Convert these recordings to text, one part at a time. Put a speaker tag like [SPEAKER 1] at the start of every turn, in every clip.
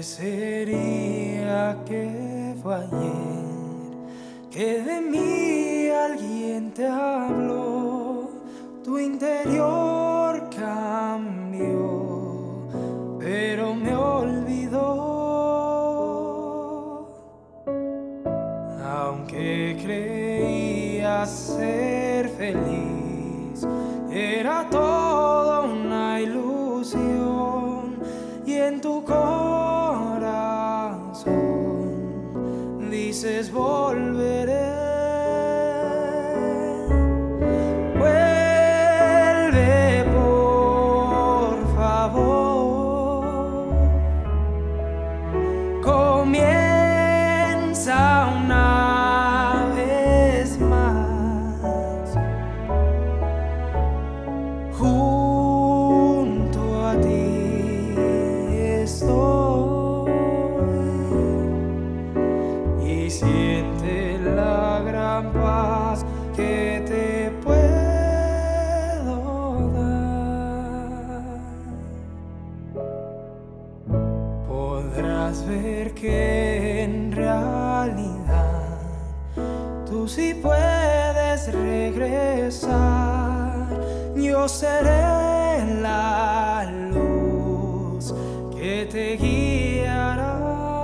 [SPEAKER 1] sería que fue ayer que de mí alguien te habló? Tu interior cambió, pero me olvidó. Aunque creía ser feliz, era todo una ilusión. Y en tu corazón dices volveré. Vuelve por favor. Comienza una vez más. Junto a ti y siente la gran paz que te puedo dar. Podrás ver que en realidad tú sí puedes regresar. Yo seré la luz que te guiará.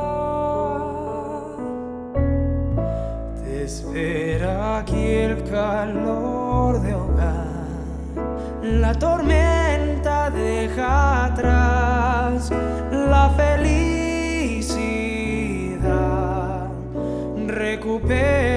[SPEAKER 1] Te espera aquí el calor de hogar. La tormenta deja atrás la felicidad. Recupera